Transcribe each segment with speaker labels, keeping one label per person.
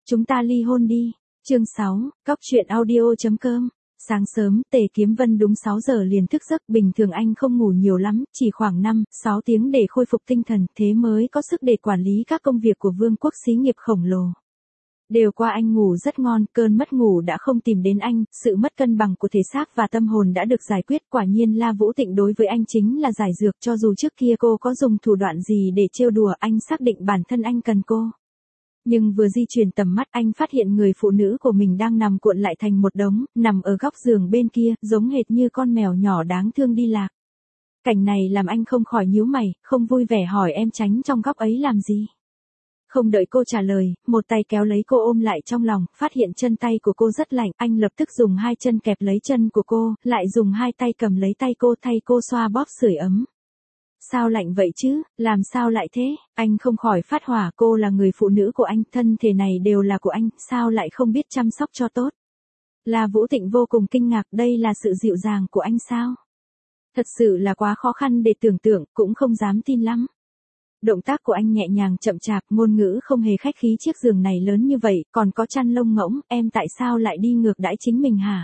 Speaker 1: chúng ta ly hôn đi. Chương 6, Cóc truyện audio.com. Sáng sớm, Tề Kiếm Vân đúng 6 giờ liền thức giấc, bình thường anh không ngủ nhiều lắm, chỉ khoảng 5-6 tiếng để khôi phục tinh thần, thế mới có sức để quản lý các công việc của vương quốc xí nghiệp khổng lồ. Đều qua anh ngủ rất ngon, cơn mất ngủ đã không tìm đến anh, sự mất cân bằng của thể xác và tâm hồn đã được giải quyết, quả nhiên La Vũ Tịnh đối với anh chính là giải dược, cho dù trước kia cô có dùng thủ đoạn gì để trêu đùa, anh xác định bản thân anh cần cô. Nhưng vừa di chuyển tầm mắt anh phát hiện người phụ nữ của mình đang nằm cuộn lại thành một đống, nằm ở góc giường bên kia, giống hệt như con mèo nhỏ đáng thương đi lạc. Cảnh này làm anh không khỏi nhíu mày, không vui vẻ hỏi em tránh trong góc ấy làm gì. Không đợi cô trả lời, một tay kéo lấy cô ôm lại trong lòng, phát hiện chân tay của cô rất lạnh, anh lập tức dùng hai chân kẹp lấy chân của cô, lại dùng hai tay cầm lấy tay cô thay cô xoa bóp sưởi ấm. Sao lạnh vậy chứ, làm sao lại thế, anh không khỏi phát hỏa, cô là người phụ nữ của anh, thân thể này đều là của anh, sao lại không biết chăm sóc cho tốt. La Vũ Tịnh vô cùng kinh ngạc, đây là sự dịu dàng của anh sao? Thật sự là quá khó khăn để tưởng tượng, cũng không dám tin lắm. Động tác của anh nhẹ nhàng chậm chạp, ngôn ngữ không hề khách khí, chiếc giường này lớn như vậy, còn có chăn lông ngỗng, em tại sao lại đi ngược đãi chính mình hả?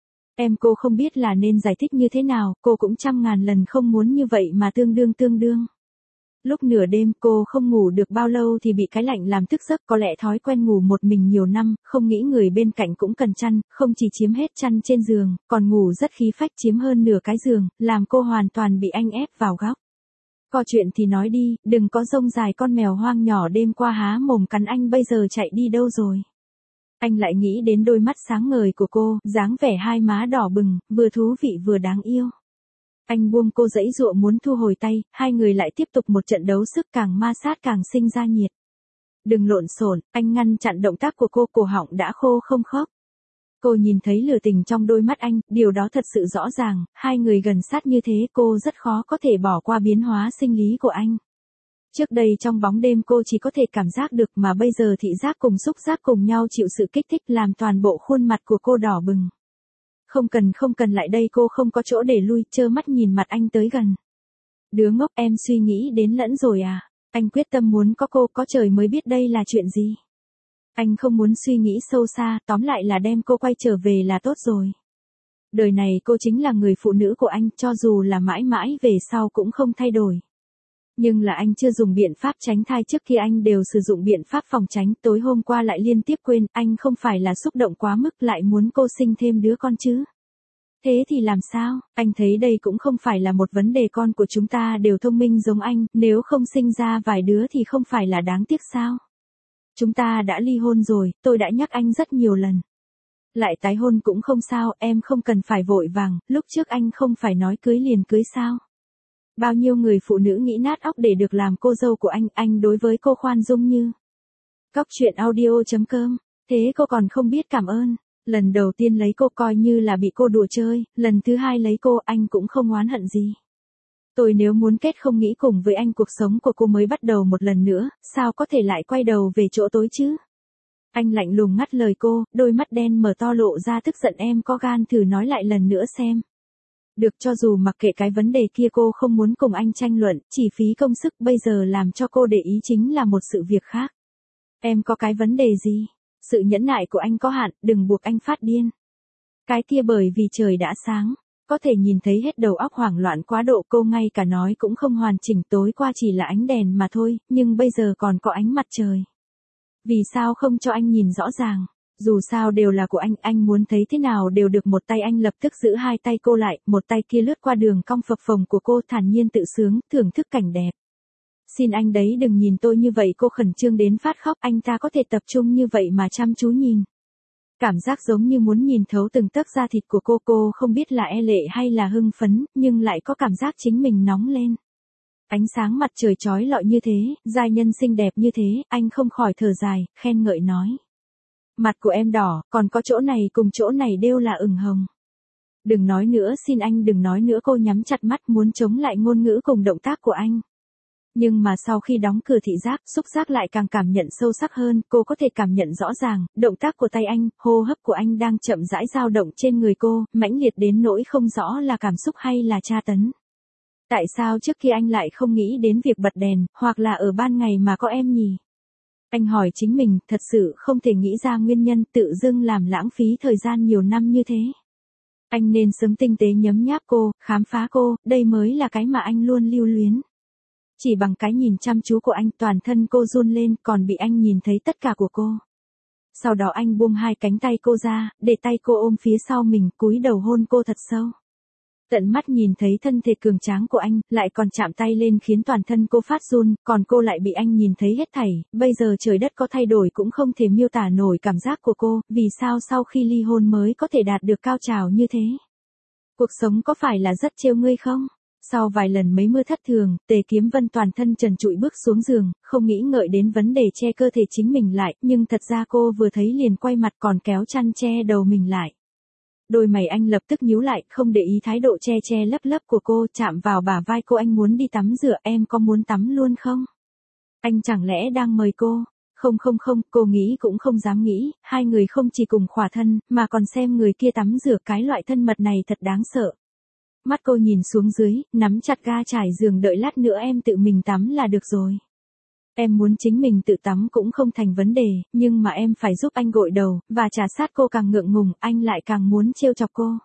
Speaker 1: Cô không biết là nên giải thích như thế nào, cô cũng trăm ngàn lần không muốn như vậy mà tương đương. Lúc nửa đêm cô không ngủ được bao lâu thì bị cái lạnh làm thức giấc, có lẽ thói quen ngủ một mình nhiều năm, không nghĩ người bên cạnh cũng cần chăn, không chỉ chiếm hết chăn trên giường, còn ngủ rất khí phách chiếm hơn nửa cái giường, làm cô hoàn toàn bị anh ép vào góc. Có chuyện thì nói đi, đừng có rông dài, con mèo hoang nhỏ đêm qua há mồm cắn anh bây giờ chạy đi đâu rồi. Anh lại nghĩ đến đôi mắt sáng ngời của cô, dáng vẻ hai má đỏ bừng, vừa thú vị vừa đáng yêu. Anh buông cô giãy giụa muốn thu hồi tay, hai người lại tiếp tục một trận đấu sức, càng ma sát càng sinh ra nhiệt. Đừng lộn xộn, anh ngăn chặn động tác của cô, cổ họng đã khô không khóc. Cô nhìn thấy lửa tình trong đôi mắt anh, điều đó thật sự rõ ràng, hai người gần sát như thế cô rất khó có thể bỏ qua biến hóa sinh lý của anh. Trước đây trong bóng đêm cô chỉ có thể cảm giác được, mà bây giờ thị giác cùng xúc giác cùng nhau chịu sự kích thích làm toàn bộ khuôn mặt của cô đỏ bừng. Không cần lại đây, cô không có chỗ để lui, trơ mắt nhìn mặt anh tới gần. Đứa ngốc, em suy nghĩ đến lẫn rồi à? Anh quyết tâm muốn có cô, có trời mới biết đây là chuyện gì. Anh không muốn suy nghĩ sâu xa, tóm lại là đem cô quay trở về là tốt rồi. Đời này cô chính là người phụ nữ của anh, cho dù là mãi mãi về sau cũng không thay đổi. Nhưng là anh chưa dùng biện pháp tránh thai, trước kia anh đều sử dụng biện pháp phòng tránh, tối hôm qua lại liên tiếp quên, anh không phải là xúc động quá mức lại muốn cô sinh thêm đứa con chứ. Thế thì làm sao, anh thấy đây cũng không phải là một vấn đề, con của chúng ta đều thông minh giống anh, nếu không sinh ra vài đứa thì không phải là đáng tiếc sao. Chúng ta đã ly hôn rồi, tôi đã nhắc anh rất nhiều lần. Lại tái hôn cũng không sao, em không cần phải vội vàng, lúc trước anh không phải nói cưới liền cưới sao. Bao nhiêu người phụ nữ nghĩ nát óc để được làm cô dâu của anh đối với cô khoan dung như. Cóc truyện audio.com, thế cô còn không biết cảm ơn. Lần đầu tiên lấy cô coi như là bị cô đùa chơi, lần thứ hai lấy cô anh cũng không oán hận gì. Tôi nếu muốn kết không nghĩ cùng với anh cuộc sống của cô mới bắt đầu một lần nữa, sao có thể lại quay đầu về chỗ tối chứ? Anh lạnh lùng ngắt lời cô, đôi mắt đen mở to lộ ra tức giận, em có gan thử nói lại lần nữa xem. Được, cho dù mặc kệ cái vấn đề kia cô không muốn cùng anh tranh luận, chỉ phí công sức, bây giờ làm cho cô để ý chính là một sự việc khác. Em có cái vấn đề gì? Sự nhẫn nại của anh có hạn, đừng buộc anh phát điên. Cái kia bởi vì trời đã sáng, có thể nhìn thấy hết, đầu óc hoảng loạn quá độ, cô ngay cả nói cũng không hoàn chỉnh, tối qua chỉ là ánh đèn mà thôi, nhưng bây giờ còn có ánh mặt trời. Vì sao không cho anh nhìn rõ ràng? Dù sao đều là của anh muốn thấy thế nào đều được. Một tay anh lập tức giữ hai tay cô lại, một tay kia lướt qua đường cong phập phồng của cô, thản nhiên tự sướng, thưởng thức cảnh đẹp. Xin anh đấy đừng nhìn tôi như vậy, cô khẩn trương đến phát khóc, anh ta có thể tập trung như vậy mà chăm chú nhìn. Cảm giác giống như muốn nhìn thấu từng tấc da thịt của cô không biết là e lệ hay là hưng phấn, nhưng lại có cảm giác chính mình nóng lên. Ánh sáng mặt trời chói lọi như thế, giai nhân xinh đẹp như thế, anh không khỏi thở dài, khen ngợi nói. Mặt của em đỏ, còn có chỗ này cùng chỗ này đều là ửng hồng. Đừng nói nữa, xin anh đừng nói nữa, cô nhắm chặt mắt muốn chống lại ngôn ngữ cùng động tác của anh. Nhưng mà sau khi đóng cửa thị giác, xúc giác lại càng cảm nhận sâu sắc hơn, cô có thể cảm nhận rõ ràng, động tác của tay anh, hô hấp của anh đang chậm rãi dao động trên người cô, mãnh liệt đến nỗi không rõ là cảm xúc hay là tra tấn. Tại sao trước kia anh lại không nghĩ đến việc bật đèn, hoặc là ở ban ngày mà có em nhỉ? Anh hỏi chính mình, thật sự không thể nghĩ ra nguyên nhân tự dưng làm lãng phí thời gian nhiều năm như thế. Anh nên sớm tinh tế nhấm nháp cô, khám phá cô, đây mới là cái mà anh luôn lưu luyến. Chỉ bằng cái nhìn chăm chú của anh toàn thân cô run lên còn bị anh nhìn thấy tất cả của cô. Sau đó anh buông hai cánh tay cô ra, để tay cô ôm phía sau mình, cúi đầu hôn cô thật sâu. Tận mắt nhìn thấy thân thể cường tráng của anh, lại còn chạm tay lên khiến toàn thân cô phát run, còn cô lại bị anh nhìn thấy hết thảy, bây giờ trời đất có thay đổi cũng không thể miêu tả nổi cảm giác của cô, vì sao sau khi ly hôn mới có thể đạt được cao trào như thế. Cuộc sống có phải là rất trêu ngươi không? Sau vài lần mấy mưa thất thường, Tề Kiếm Vân toàn thân trần trụi bước xuống giường, không nghĩ ngợi đến vấn đề che cơ thể chính mình lại, nhưng thật ra cô vừa thấy liền quay mặt còn kéo chăn che đầu mình lại. Đôi mày anh lập tức nhíu lại, không để ý thái độ che che lấp lấp của cô, chạm vào bả vai cô. Anh muốn đi tắm rửa, em có muốn tắm luôn không? Anh chẳng lẽ đang mời cô? Không không không, cô nghĩ cũng không dám nghĩ, hai người không chỉ cùng khỏa thân, mà còn xem người kia tắm rửa, cái loại thân mật này thật đáng sợ. Mắt cô nhìn xuống dưới, nắm chặt ga trải giường, đợi lát nữa em tự mình tắm là được rồi. Em muốn chính mình tự tắm cũng không thành vấn đề, nhưng mà em phải giúp anh gội đầu, và trà sát. Cô càng ngượng ngùng, anh lại càng muốn trêu chọc cô.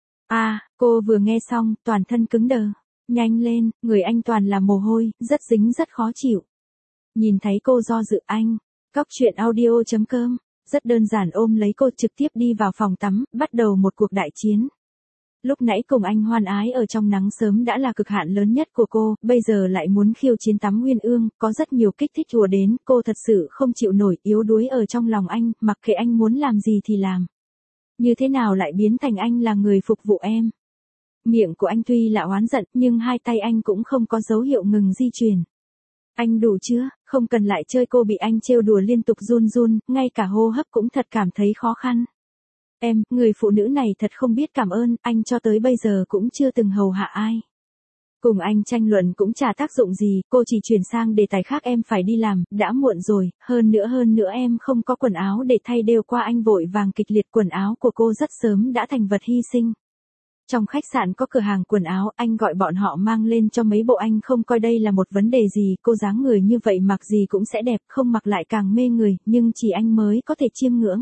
Speaker 1: Cô vừa nghe xong, toàn thân cứng đờ. Nhanh lên, người anh toàn là mồ hôi, rất dính rất khó chịu. Nhìn thấy cô do dự anh, Cóc Truyện Audio.com, rất đơn giản ôm lấy cô trực tiếp đi vào phòng tắm, bắt đầu một cuộc đại chiến. Lúc nãy cùng anh hoan ái ở trong nắng sớm đã là cực hạn lớn nhất của cô, bây giờ lại muốn khiêu chiến tắm nguyên ương, có rất nhiều kích thích ùa đến, cô thật sự không chịu nổi, yếu đuối ở trong lòng anh, mặc kệ anh muốn làm gì thì làm. Như thế nào lại biến thành anh là người phục vụ em? Miệng của anh tuy là oán giận, nhưng hai tay anh cũng không có dấu hiệu ngừng di chuyển. Anh đủ chưa, không cần lại chơi. Cô bị anh trêu đùa liên tục run run, ngay cả hô hấp cũng thật cảm thấy khó khăn. Em, người phụ nữ này thật không biết cảm ơn, anh cho tới bây giờ cũng chưa từng hầu hạ ai. Cùng anh tranh luận cũng chả tác dụng gì, cô chỉ chuyển sang đề tài khác. Em phải đi làm, đã muộn rồi, hơn nữa em không có quần áo để thay. Đều qua anh vội vàng kịch liệt, quần áo của cô rất sớm đã thành vật hy sinh. Trong khách sạn có cửa hàng quần áo, anh gọi bọn họ mang lên cho mấy bộ. Anh không coi đây là một vấn đề gì, cô dáng người như vậy mặc gì cũng sẽ đẹp, không mặc lại càng mê người, nhưng chỉ anh mới có thể chiêm ngưỡng.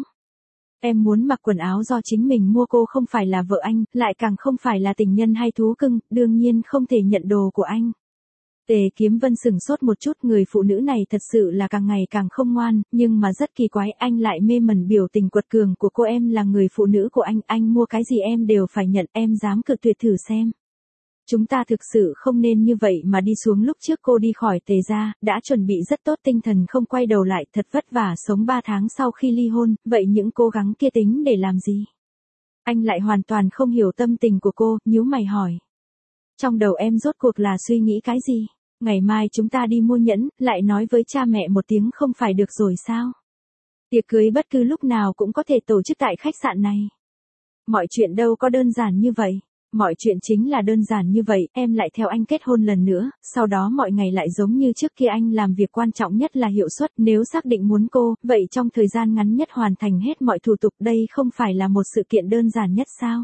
Speaker 1: Em muốn mặc quần áo do chính mình mua, cô không phải là vợ anh, lại càng không phải là tình nhân hay thú cưng, đương nhiên không thể nhận đồ của anh. Tề Kiếm Vân sửng sốt một chút, người phụ nữ này thật sự là càng ngày càng không ngoan, nhưng mà rất kỳ quái, anh lại mê mẩn biểu tình quật cường của cô. Em là người phụ nữ của anh mua cái gì em đều phải nhận, em dám cự tuyệt thử xem. Chúng ta thực sự không nên như vậy mà đi xuống. Lúc trước cô đi khỏi Tề gia, đã chuẩn bị rất tốt, tinh thần không quay đầu lại, thật vất vả sống 3 tháng sau khi ly hôn, vậy những cố gắng kia tính để làm gì? Anh lại hoàn toàn không hiểu tâm tình của cô, nhíu mày hỏi. Trong đầu em rốt cuộc là suy nghĩ cái gì? Ngày mai chúng ta đi mua nhẫn, lại nói với cha mẹ một tiếng không phải được rồi sao? Tiệc cưới bất cứ lúc nào cũng có thể tổ chức tại khách sạn này. Mọi chuyện đâu có đơn giản như vậy. Mọi chuyện chính là đơn giản như vậy, em lại theo anh kết hôn lần nữa, sau đó mọi ngày lại giống như trước kia. Anh làm việc quan trọng nhất là hiệu suất, nếu xác định muốn cô, vậy trong thời gian ngắn nhất hoàn thành hết mọi thủ tục, đây không phải là một sự kiện đơn giản nhất sao?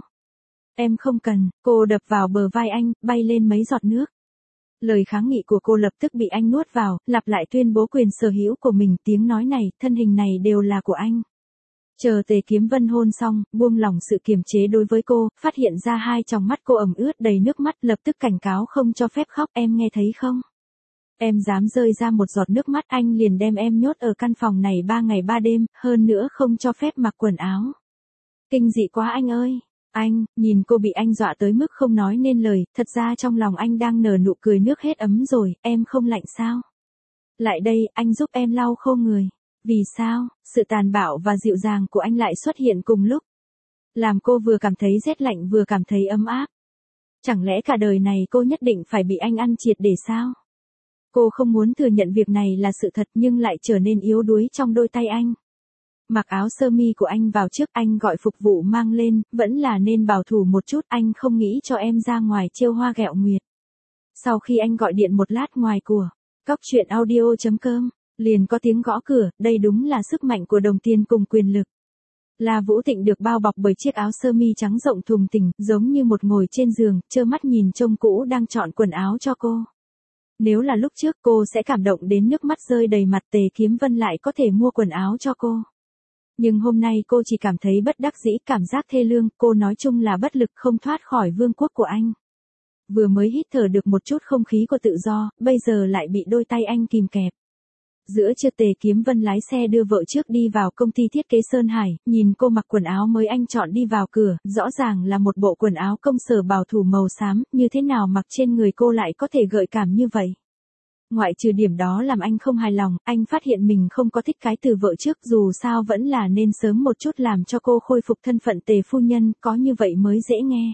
Speaker 1: Em không cần, cô đập vào bờ vai anh, bay lên mấy giọt nước. Lời kháng nghị của cô lập tức bị anh nuốt vào, lặp lại tuyên bố quyền sở hữu của mình. Tiếng nói này, thân hình này đều là của anh. Chờ Tề Kiếm Vân hôn xong, buông lỏng sự kiềm chế đối với cô, phát hiện ra hai tròng mắt cô ẩm ướt đầy nước mắt, lập tức cảnh cáo không cho phép khóc. Em nghe thấy không? Em dám rơi ra một giọt nước mắt, anh liền đem em nhốt ở căn phòng này 3 ngày 3 đêm, hơn nữa không cho phép mặc quần áo. Kinh dị quá anh ơi! Anh, nhìn cô bị anh dọa tới mức không nói nên lời, thật ra trong lòng anh đang nở nụ cười. Nước hết ấm rồi, em không lạnh sao? Lại đây, anh giúp em lau khô người. Vì sao, sự tàn bạo và dịu dàng của anh lại xuất hiện cùng lúc? Làm cô vừa cảm thấy rét lạnh vừa cảm thấy ấm áp. Chẳng lẽ cả đời này cô nhất định phải bị anh ăn triệt để sao? Cô không muốn thừa nhận việc này là sự thật nhưng lại trở nên yếu đuối trong đôi tay anh. Mặc áo sơ mi của anh vào trước, anh gọi phục vụ mang lên, vẫn là nên bảo thủ một chút, anh không nghĩ cho em ra ngoài trêu hoa ghẹo nguyệt. Sau khi anh gọi điện một lát ngoài của Cóc Truyện Audio.com, liền có tiếng gõ cửa, đây đúng là sức mạnh của đồng tiền cùng quyền lực. La Vũ Tịnh được bao bọc bởi chiếc áo sơ mi trắng rộng thùng thình, giống như một ngồi trên giường, trơ mắt nhìn trông cũ đang chọn quần áo cho cô. Nếu là lúc trước cô sẽ cảm động đến nước mắt rơi đầy mặt, Tề Kiếm Vân lại có thể mua quần áo cho cô. Nhưng hôm nay cô chỉ cảm thấy bất đắc dĩ, cảm giác thê lương, cô nói chung là bất lực không thoát khỏi vương quốc của anh. Vừa mới hít thở được một chút không khí của tự do, bây giờ lại bị đôi tay anh kìm kẹp. Giữa trưa Tề Kiếm Vân lái xe đưa vợ trước đi vào công ty thiết kế Sơn Hải, nhìn cô mặc quần áo mới anh chọn đi vào cửa, rõ ràng là một bộ quần áo công sở bảo thủ màu xám, như thế nào mặc trên người cô lại có thể gợi cảm như vậy. Ngoại trừ điểm đó làm anh không hài lòng, anh phát hiện mình không có thích cái từ vợ trước, dù sao vẫn là nên sớm một chút làm cho cô khôi phục thân phận Tề phu nhân, có như vậy mới dễ nghe.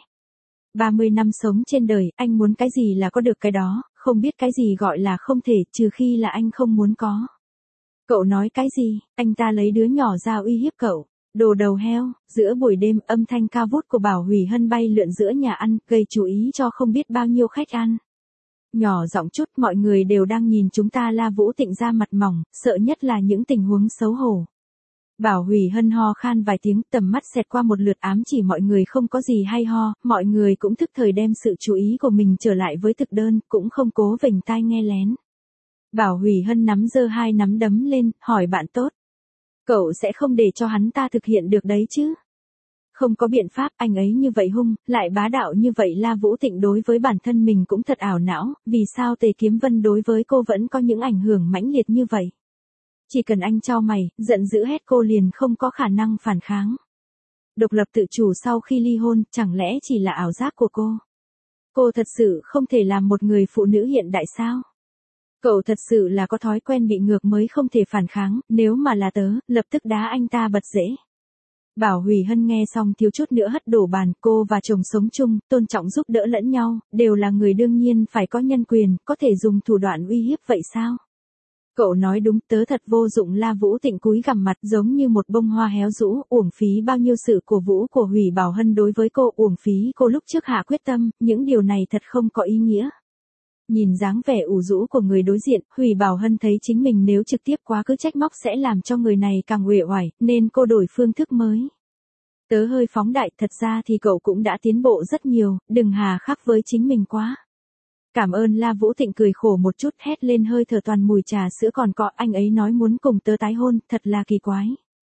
Speaker 1: 30 năm sống trên đời, anh muốn cái gì là có được cái đó, không biết cái gì gọi là không thể, trừ khi là anh không muốn có. Cậu nói cái gì, anh ta lấy đứa nhỏ ra uy hiếp cậu. Đồ đầu heo, giữa buổi đêm âm thanh cao vút của Bảo Hủy Hân bay lượn giữa nhà ăn, gây chú ý cho không biết bao nhiêu khách ăn. Nhỏ giọng chút, mọi người đều đang nhìn chúng ta. La Vũ Tịnh ra mặt mỏng, sợ nhất là những tình huống xấu hổ. Bảo Hủy Hân ho khan vài tiếng, tầm mắt xẹt qua một lượt ám chỉ mọi người không có gì hay ho, mọi người cũng thức thời đem sự chú ý của mình trở lại với thực đơn, cũng không cố vểnh tai nghe lén. Bảo Hủy Hân nắm giơ hai nắm đấm lên, hỏi bạn tốt. Cậu sẽ không để cho hắn ta thực hiện được đấy chứ? Không có biện pháp, anh ấy như vậy hung, lại bá đạo như vậy. La Vũ Tịnh đối với bản thân mình cũng thật ảo não, vì sao Tề Kiếm Vân đối với cô vẫn có những ảnh hưởng mãnh liệt như vậy? Chỉ cần anh chau mày, giận dữ hét cô liền không có khả năng phản kháng. Độc lập tự chủ sau khi ly hôn, chẳng lẽ chỉ là ảo giác của cô? Cô thật sự không thể làm một người phụ nữ hiện đại sao? Cậu thật sự là có thói quen bị ngược mới không thể phản kháng, nếu mà là tớ, lập tức đá anh ta bật rễ. Bảo Hủy Hân nghe xong thiếu chút nữa hất đổ bàn, cô và chồng sống chung, tôn trọng giúp đỡ lẫn nhau, đều là người đương nhiên phải có nhân quyền, có thể dùng thủ đoạn uy hiếp vậy sao? Cậu nói đúng, tớ thật vô dụng. La Vũ Tịnh cúi gằm mặt giống như một bông hoa héo rũ, uổng phí bao nhiêu sự cổ vũ của Hủy Bảo Hân đối với cô, uổng phí cô lúc trước hạ quyết tâm, những điều này thật không có ý nghĩa. Nhìn dáng vẻ ủ rũ của người đối diện, Hủy Bảo Hân thấy chính mình nếu trực tiếp quá cứ trách móc sẽ làm cho người này càng uể oải, nên cô đổi phương thức mới. Tớ hơi phóng đại, thật ra thì cậu cũng đã tiến bộ rất nhiều, đừng hà khắc với chính mình quá. Cảm ơn. La Vũ Thịnh cười khổ một chút, hét lên hơi thở toàn mùi trà sữa còn cọ, anh ấy nói muốn cùng tớ tái hôn, thật là kỳ quái.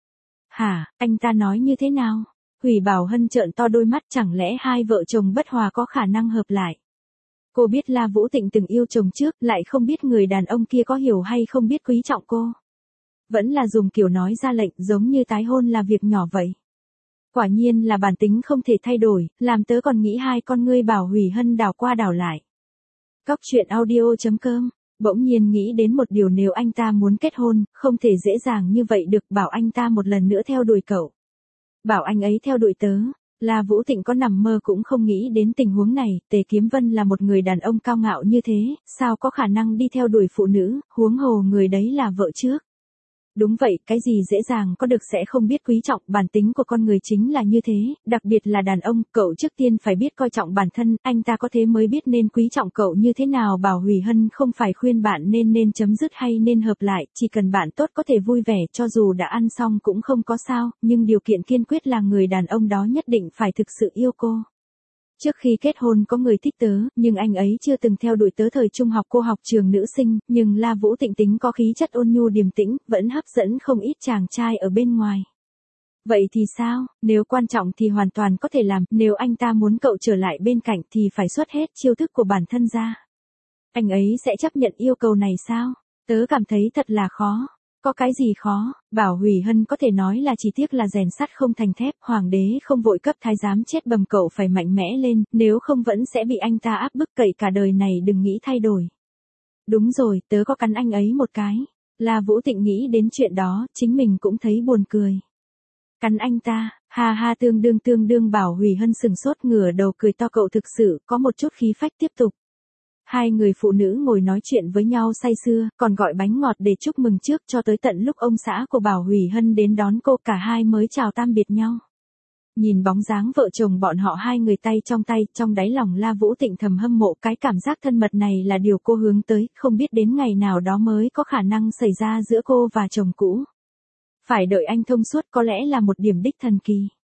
Speaker 1: Hả, anh ta nói như thế nào? Hủy Bảo Hân trợn to đôi mắt, chẳng lẽ hai vợ chồng bất hòa có khả năng hợp lại? Cô biết La Vũ Tịnh từng yêu chồng trước, lại không biết người đàn ông kia có hiểu hay không biết quý trọng cô. Vẫn là dùng kiểu nói ra lệnh, giống như tái hôn là việc nhỏ vậy. Quả nhiên là bản tính không thể thay đổi, làm tớ còn nghĩ hai con ngươi. Bảo Hủy Hân đảo qua đảo lại. Cóc truyện audio.com, bỗng nhiên nghĩ đến một điều, nếu anh ta muốn kết hôn, không thể dễ dàng như vậy được, bảo anh ta một lần nữa theo đuổi cậu. Bảo anh ấy theo đuổi tớ. La Vũ Thịnh có nằm mơ cũng không nghĩ đến tình huống này, Tề Kiếm Vân là một người đàn ông cao ngạo như thế, sao có khả năng đi theo đuổi phụ nữ, huống hồ người đấy là vợ trước. Đúng vậy, cái gì dễ dàng có được sẽ không biết quý trọng, bản tính của con người chính là như thế, đặc biệt là đàn ông, cậu trước tiên phải biết coi trọng bản thân, anh ta có thế mới biết nên quý trọng cậu như thế nào. Bảo Hủy Hân không phải khuyên bạn nên chấm dứt hay nên hợp lại, chỉ cần bạn tốt có thể vui vẻ, cho dù đã ăn xong cũng không có sao, nhưng điều kiện kiên quyết là người đàn ông đó nhất định phải thực sự yêu cô. Trước khi kết hôn có người thích tớ, nhưng anh ấy chưa từng theo đuổi tớ. Thời trung học cô học trường nữ sinh, nhưng La Vũ Thịnh tính có khí chất ôn nhu điềm tĩnh, vẫn hấp dẫn không ít chàng trai ở bên ngoài. Vậy thì sao, nếu quan trọng thì hoàn toàn có thể làm, nếu anh ta muốn cậu trở lại bên cạnh thì phải xuất hết chiêu thức của bản thân ra. Anh ấy sẽ chấp nhận yêu cầu này sao? Tớ cảm thấy thật là khó. Có cái gì khó? Bảo Hủy Hân có thể nói là chỉ tiếc là rèn sắt không thành thép, hoàng đế không vội cấp thái giám chết bầm, cậu phải mạnh mẽ lên, nếu không vẫn sẽ bị anh ta áp bức cậy cả đời này, đừng nghĩ thay đổi. Đúng rồi, tớ có cắn anh ấy một cái. La Vũ Thịnh nghĩ đến chuyện đó, chính mình cũng thấy buồn cười. Cắn anh ta, ha ha, tương đương. Bảo Hủy Hân sừng sốt, ngửa đầu cười to, cậu thực sự có một chút khí phách. Tiếp tục. Hai người phụ nữ ngồi nói chuyện với nhau say sưa, còn gọi bánh ngọt để chúc mừng trước, cho tới tận lúc ông xã của Bảo Hủy Hân đến đón cô, cả hai mới chào tạm biệt nhau. Nhìn bóng dáng vợ chồng bọn họ hai người tay, trong đáy lòng La Vũ Thịnh thầm hâm mộ, cái cảm giác thân mật này là điều cô hướng tới, không biết đến ngày nào đó mới có khả năng xảy ra giữa cô và chồng cũ. Phải đợi anh thông suốt, có lẽ là một điểm đích thần kỳ.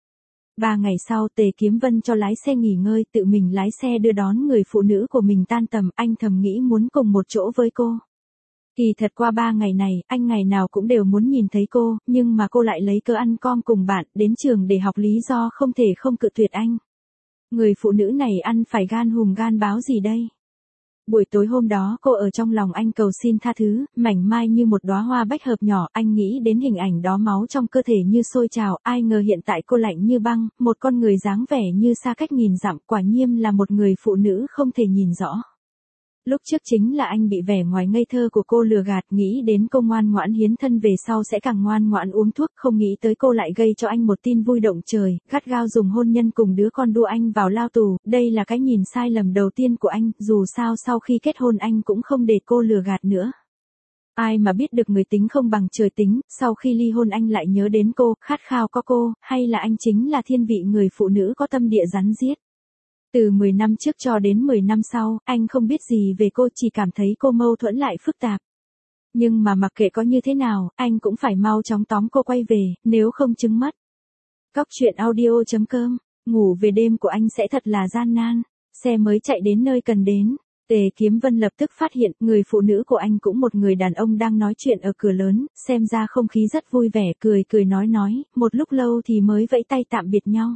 Speaker 1: 3 ngày sau Tề Kiếm Vân cho lái xe nghỉ ngơi, tự mình lái xe đưa đón người phụ nữ của mình tan tầm, anh thầm nghĩ muốn cùng một chỗ với cô. Kỳ thật qua 3 ngày này, anh ngày nào cũng đều muốn nhìn thấy cô, nhưng mà cô lại lấy cớ ăn com cùng bạn, đến trường để học lý do không thể không cự tuyệt anh. Người phụ nữ này ăn phải gan hùm gan báo gì đây? Buổi tối hôm đó cô ở trong lòng anh cầu xin tha thứ, mảnh mai như một đóa hoa bách hợp nhỏ, anh nghĩ đến hình ảnh đó máu trong cơ thể như sôi trào, ai ngờ hiện tại cô lạnh như băng, một con người dáng vẻ như xa cách nghìn dặm, quả nhiên là một người phụ nữ không thể nhìn rõ. Lúc trước chính là anh bị vẻ ngoài ngây thơ của cô lừa gạt, nghĩ đến cô ngoan ngoãn hiến thân về sau sẽ càng ngoan ngoãn uống thuốc, không nghĩ tới cô lại gây cho anh một tin vui động trời, gắt gao dùng hôn nhân cùng đứa con đua anh vào lao tù, đây là cái nhìn sai lầm đầu tiên của anh, dù sao sau khi kết hôn anh cũng không để cô lừa gạt nữa. Ai mà biết được người tính không bằng trời tính, sau khi ly hôn anh lại nhớ đến cô, khát khao có cô, hay là anh chính là thiên vị người phụ nữ có tâm địa rắn riết. Từ 10 năm trước cho đến 10 năm sau, anh không biết gì về cô, chỉ cảm thấy cô mâu thuẫn lại phức tạp. Nhưng mà mặc kệ có như thế nào, anh cũng phải mau chóng tóm cô quay về, nếu không chứng mất. Cóc truyện audio.com, ngủ về đêm của anh sẽ thật là gian nan. Xe mới chạy đến nơi cần đến. Tề Kiếm Vân lập tức phát hiện, người phụ nữ của anh cũng một người đàn ông đang nói chuyện ở cửa lớn, xem ra không khí rất vui vẻ, cười cười nói, một lúc lâu thì mới vẫy tay tạm biệt nhau.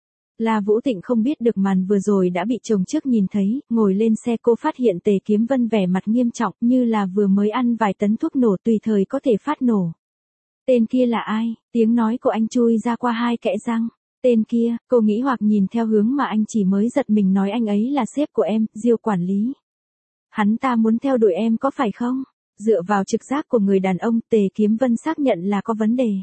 Speaker 1: La Vũ Tịnh không biết được màn vừa rồi đã bị chồng trước nhìn thấy, ngồi lên xe cô phát hiện Tề Kiếm Vân vẻ mặt nghiêm trọng, như là vừa mới ăn vài tấn thuốc nổ tùy thời có thể phát nổ. Tên kia là ai? Tiếng nói của anh chui ra qua hai kẽ răng. Tên kia, cô nghĩ hoặc nhìn theo hướng mà anh chỉ mới giật mình nói anh ấy là sếp của em, Diêu quản lý. Hắn ta muốn theo đuổi em có phải không? Dựa vào trực giác của người đàn ông, Tề Kiếm Vân xác nhận là có vấn đề.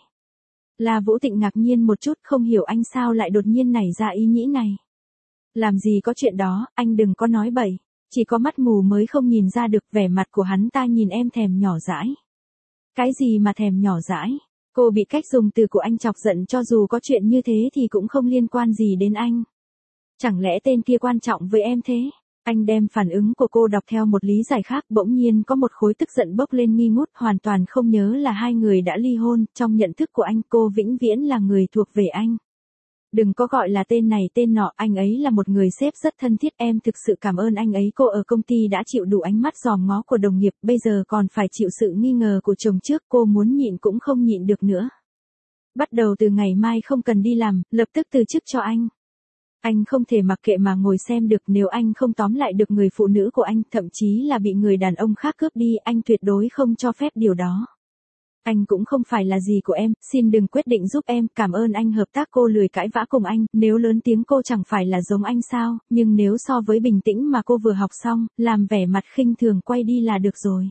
Speaker 1: La Vũ Tịnh ngạc nhiên một chút, không hiểu anh sao lại đột nhiên nảy ra ý nghĩ này. Làm gì có chuyện đó, anh đừng có nói bậy. Chỉ có mắt mù mới không nhìn ra được, vẻ mặt của hắn ta nhìn em thèm nhỏ dãi. Cái gì mà thèm nhỏ dãi? Cô bị cách dùng từ của anh chọc giận, cho dù có chuyện như thế thì cũng không liên quan gì đến anh. Chẳng lẽ tên kia quan trọng với em thế? Anh đem phản ứng của cô đọc theo một lý giải khác, bỗng nhiên có một khối tức giận bốc lên nghi ngút, hoàn toàn không nhớ là hai người đã ly hôn, trong nhận thức của anh cô vĩnh viễn là người thuộc về anh. Đừng có gọi là tên này tên nọ, anh ấy là một người sếp rất thân thiết, em thực sự cảm ơn anh ấy. Cô ở công ty đã chịu đủ ánh mắt dòm ngó của đồng nghiệp, bây giờ còn phải chịu sự nghi ngờ của chồng trước, cô muốn nhịn cũng không nhịn được nữa. Bắt đầu từ ngày mai không cần đi làm, lập tức từ chức cho anh. Anh không thể mặc kệ mà ngồi xem được, nếu anh không tóm lại được người phụ nữ của anh, thậm chí là bị người đàn ông khác cướp đi, anh tuyệt đối không cho phép điều đó. Anh cũng không phải là gì của em, xin đừng quyết định giúp em, cảm ơn anh hợp tác. Cô lười cãi vã cùng anh, nếu lớn tiếng cô chẳng phải là giống anh sao, nhưng nếu so với bình tĩnh mà cô vừa học xong, làm vẻ mặt khinh thường quay đi là được rồi.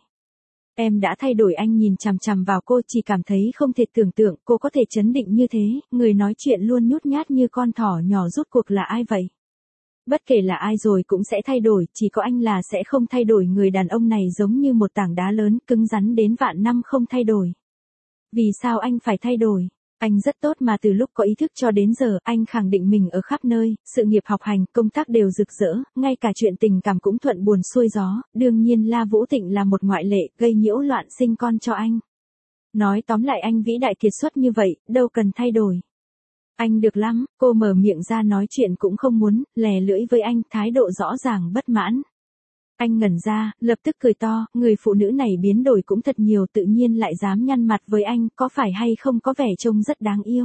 Speaker 1: Em đã thay đổi. Anh nhìn chằm chằm vào cô, chỉ cảm thấy không thể tưởng tượng cô có thể chấn định như thế, người nói chuyện luôn nhút nhát như con thỏ nhỏ rốt cuộc là ai vậy? Bất kể là ai rồi cũng sẽ thay đổi, chỉ có anh là sẽ không thay đổi. Người đàn ông này giống như một tảng đá lớn, cứng rắn đến vạn năm không thay đổi. Vì sao anh phải thay đổi? Anh rất tốt mà, từ lúc có ý thức cho đến giờ, anh khẳng định mình ở khắp nơi, sự nghiệp học hành, công tác đều rực rỡ, ngay cả chuyện tình cảm cũng thuận buồm xuôi gió, đương nhiên La Vũ Tịnh là một ngoại lệ, gây nhiễu loạn sinh con cho anh. Nói tóm lại anh vĩ đại kiệt xuất như vậy, đâu cần thay đổi. Anh được lắm, cô mở miệng ra nói chuyện cũng không muốn, lè lưỡi với anh, thái độ rõ ràng bất mãn. Anh ngẩn ra, lập tức cười to, người phụ nữ này biến đổi cũng thật nhiều, tự nhiên lại dám nhăn mặt với anh, có phải hay không có vẻ trông rất đáng yêu.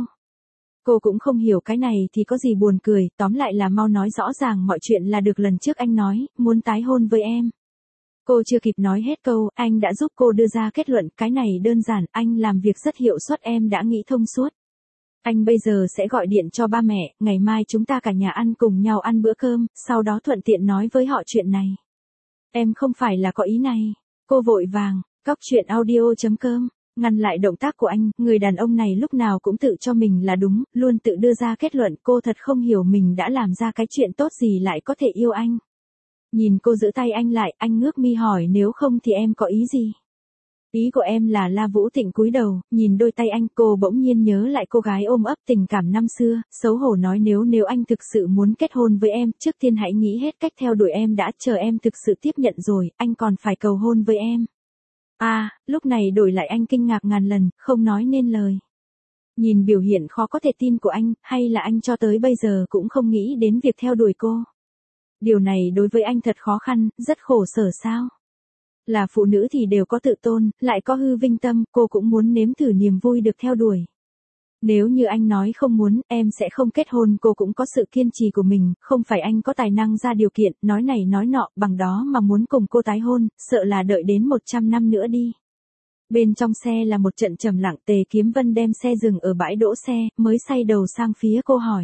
Speaker 1: Cô cũng không hiểu cái này thì có gì buồn cười, tóm lại là mau nói rõ ràng mọi chuyện là được. Lần trước anh nói, muốn tái hôn với em. Cô chưa kịp nói hết câu, anh đã giúp cô đưa ra kết luận, cái này đơn giản, anh làm việc rất hiệu suất, em đã nghĩ thông suốt. Anh bây giờ sẽ gọi điện cho ba mẹ, ngày mai chúng ta cả nhà ăn cùng nhau ăn bữa cơm, sau đó thuận tiện nói với họ chuyện này. Em không phải là có ý này. Cô vội vàng, cóc truyện audio.com, ngăn lại động tác của anh, người đàn ông này lúc nào cũng tự cho mình là đúng, luôn tự đưa ra kết luận, cô thật không hiểu mình đã làm ra cái chuyện tốt gì lại có thể yêu anh. Nhìn cô giữ tay anh lại, anh ngước mi hỏi, nếu không thì em có ý gì? Ý của em là La Vũ Tịnh cúi đầu, nhìn đôi tay anh, cô bỗng nhiên nhớ lại cô gái ôm ấp tình cảm năm xưa, xấu hổ nói nếu anh thực sự muốn kết hôn với em, trước tiên hãy nghĩ hết cách theo đuổi em đã, chờ em thực sự tiếp nhận rồi, anh còn phải cầu hôn với em. Lúc này đổi lại anh kinh ngạc ngàn lần, không nói nên lời. Nhìn biểu hiện khó có thể tin của anh, hay là anh cho tới bây giờ cũng không nghĩ đến việc theo đuổi cô? Điều này đối với anh thật khó khăn, rất khổ sở sao? Là phụ nữ thì đều có tự tôn, lại có hư vinh tâm, cô cũng muốn nếm thử niềm vui được theo đuổi. Nếu như anh nói không muốn, em sẽ không kết hôn, cô cũng có sự kiên trì của mình, không phải anh có tài năng ra điều kiện, nói này nói nọ, bằng đó mà muốn cùng cô tái hôn, sợ là đợi đến 100 năm nữa đi. Bên trong xe là một trận trầm lặng, Tề Kiếm Vân đem xe dừng ở bãi đỗ xe, mới xoay đầu sang phía cô hỏi.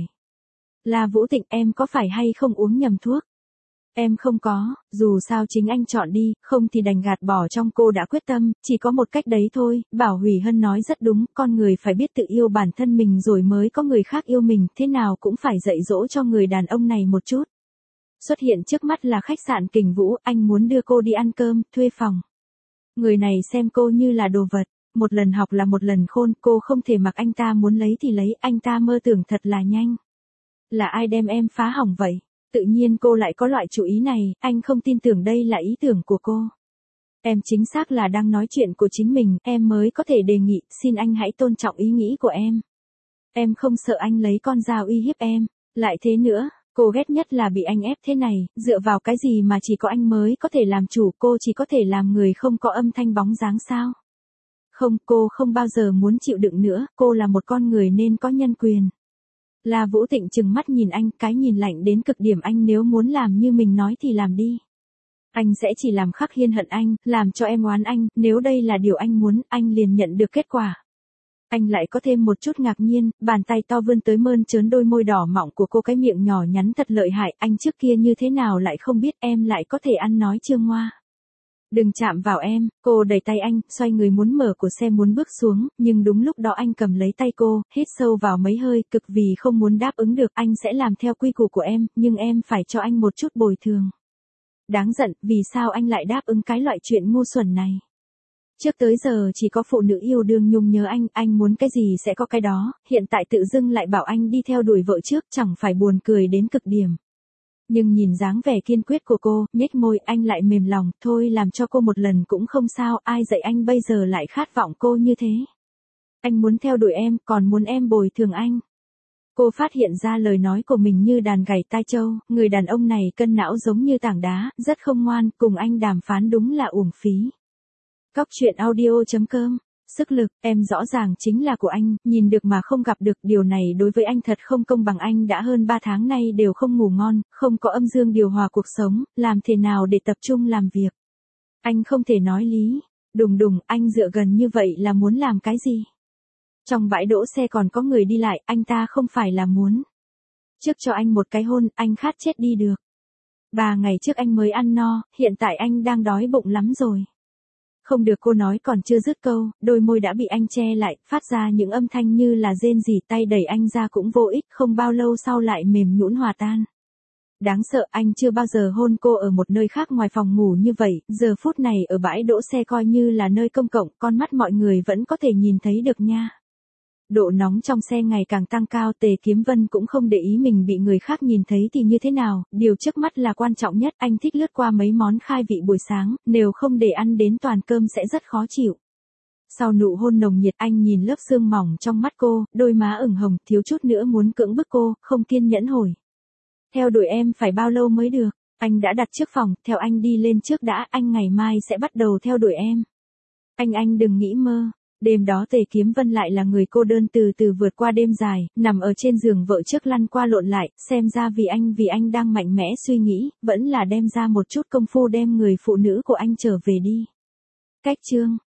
Speaker 1: Là Vũ Tịnh, em có phải hay không uống nhầm thuốc? Em không có, dù sao chính anh chọn đi, không thì đành gạt bỏ trong. Cô đã quyết tâm, chỉ có một cách đấy thôi. Bảo Hủy Hân nói rất đúng, con người phải biết tự yêu bản thân mình rồi mới có người khác yêu mình, thế nào cũng phải dạy dỗ cho người đàn ông này một chút. Xuất hiện trước mắt là khách sạn Kình Vũ, anh muốn đưa cô đi ăn cơm, thuê phòng. Người này xem cô như là đồ vật, một lần học là một lần khôn, cô không thể mặc anh ta muốn lấy thì lấy, anh ta mơ tưởng thật là nhanh. Là ai đem em phá hỏng vậy? Tự nhiên cô lại có loại chủ ý này, anh không tin tưởng đây là ý tưởng của cô. Em chính xác là đang nói chuyện của chính mình, em mới có thể đề nghị, xin anh hãy tôn trọng ý nghĩ của em. Em không sợ anh lấy con dao uy hiếp em, lại thế nữa, cô ghét nhất là bị anh ép thế này, dựa vào cái gì mà chỉ có anh mới có thể làm chủ, cô chỉ có thể làm người không có âm thanh bóng dáng sao? Không, cô không bao giờ muốn chịu đựng nữa, cô là một con người nên có nhân quyền. Là Vũ Tịnh trừng mắt nhìn anh, cái nhìn lạnh đến cực điểm, anh nếu muốn làm như mình nói thì làm đi. Anh sẽ chỉ làm Khắc Hiên hận anh, làm cho em oán anh, nếu đây là điều anh muốn, anh liền nhận được kết quả. Anh lại có thêm một chút ngạc nhiên, bàn tay to vươn tới mơn trớn đôi môi đỏ mọng của cô, cái miệng nhỏ nhắn thật lợi hại, anh trước kia như thế nào lại không biết, em lại có thể ăn nói trương ngoa. Đừng chạm vào em, cô đẩy tay anh, xoay người muốn mở cửa xe muốn bước xuống, nhưng đúng lúc đó anh cầm lấy tay cô, hít sâu vào mấy hơi, cực vì không muốn đáp ứng được, anh sẽ làm theo quy củ của em, nhưng em phải cho anh một chút bồi thường. Đáng giận, vì sao anh lại đáp ứng cái loại chuyện ngu xuẩn này? Trước tới giờ chỉ có phụ nữ yêu đương nhung nhớ anh muốn cái gì sẽ có cái đó, hiện tại tự dưng lại bảo anh đi theo đuổi vợ trước, chẳng phải buồn cười đến cực điểm. Nhưng nhìn dáng vẻ kiên quyết của cô, nhếch môi, anh lại mềm lòng, thôi làm cho cô một lần cũng không sao, ai dạy anh bây giờ lại khát vọng cô như thế. Anh muốn theo đuổi em, còn muốn em bồi thường anh. Cô phát hiện ra lời nói của mình như đàn gảy tai trâu, người đàn ông này cân não giống như tảng đá, rất không ngoan, cùng anh đàm phán đúng là uổng phí. Cóc truyện audio.com. Sức lực, em rõ ràng chính là của anh, nhìn được mà không gặp được, điều này đối với anh thật không công bằng, anh đã hơn 3 tháng nay đều không ngủ ngon, không có âm dương điều hòa cuộc sống, làm thế nào để tập trung làm việc. Anh không thể nói lý, đùng đùng, anh dựa gần như vậy là muốn làm cái gì? Trong bãi đỗ xe còn có người đi lại, anh ta không phải là muốn. Trước cho anh một cái hôn, anh khát chết đi được. 3 ngày trước anh mới ăn no, hiện tại anh đang đói bụng lắm rồi. Không được, cô nói còn chưa dứt câu, đôi môi đã bị anh che lại, phát ra những âm thanh như là rên rỉ, tay đẩy anh ra cũng vô ích, không bao lâu sau lại mềm nhũn hòa tan. Đáng sợ, anh chưa bao giờ hôn cô ở một nơi khác ngoài phòng ngủ như vậy, giờ phút này ở bãi đỗ xe coi như là nơi công cộng, con mắt mọi người vẫn có thể nhìn thấy được nha. Độ nóng trong xe ngày càng tăng cao, Tề Kiếm Vân cũng không để ý mình bị người khác nhìn thấy thì như thế nào, điều trước mắt là quan trọng nhất, anh thích lướt qua mấy món khai vị buổi sáng, nếu không để ăn đến toàn cơm sẽ rất khó chịu. Sau nụ hôn nồng nhiệt, anh nhìn lớp sương mỏng trong mắt cô, đôi má ửng hồng, thiếu chút nữa muốn cưỡng bức cô, không kiên nhẫn hỏi. Theo đuổi em phải bao lâu mới được? Anh đã đặt trước phòng, theo anh đi lên trước đã, anh ngày mai sẽ bắt đầu theo đuổi em. Anh đừng nghĩ mơ. Đêm đó Tề Kiếm Vân lại là người cô đơn từ từ vượt qua đêm dài, nằm ở trên giường vợ trước lăn qua lộn lại, xem ra vì anh đang mạnh mẽ suy nghĩ, vẫn là đem ra một chút công phu đem người phụ nữ của anh trở về đi. Cách chương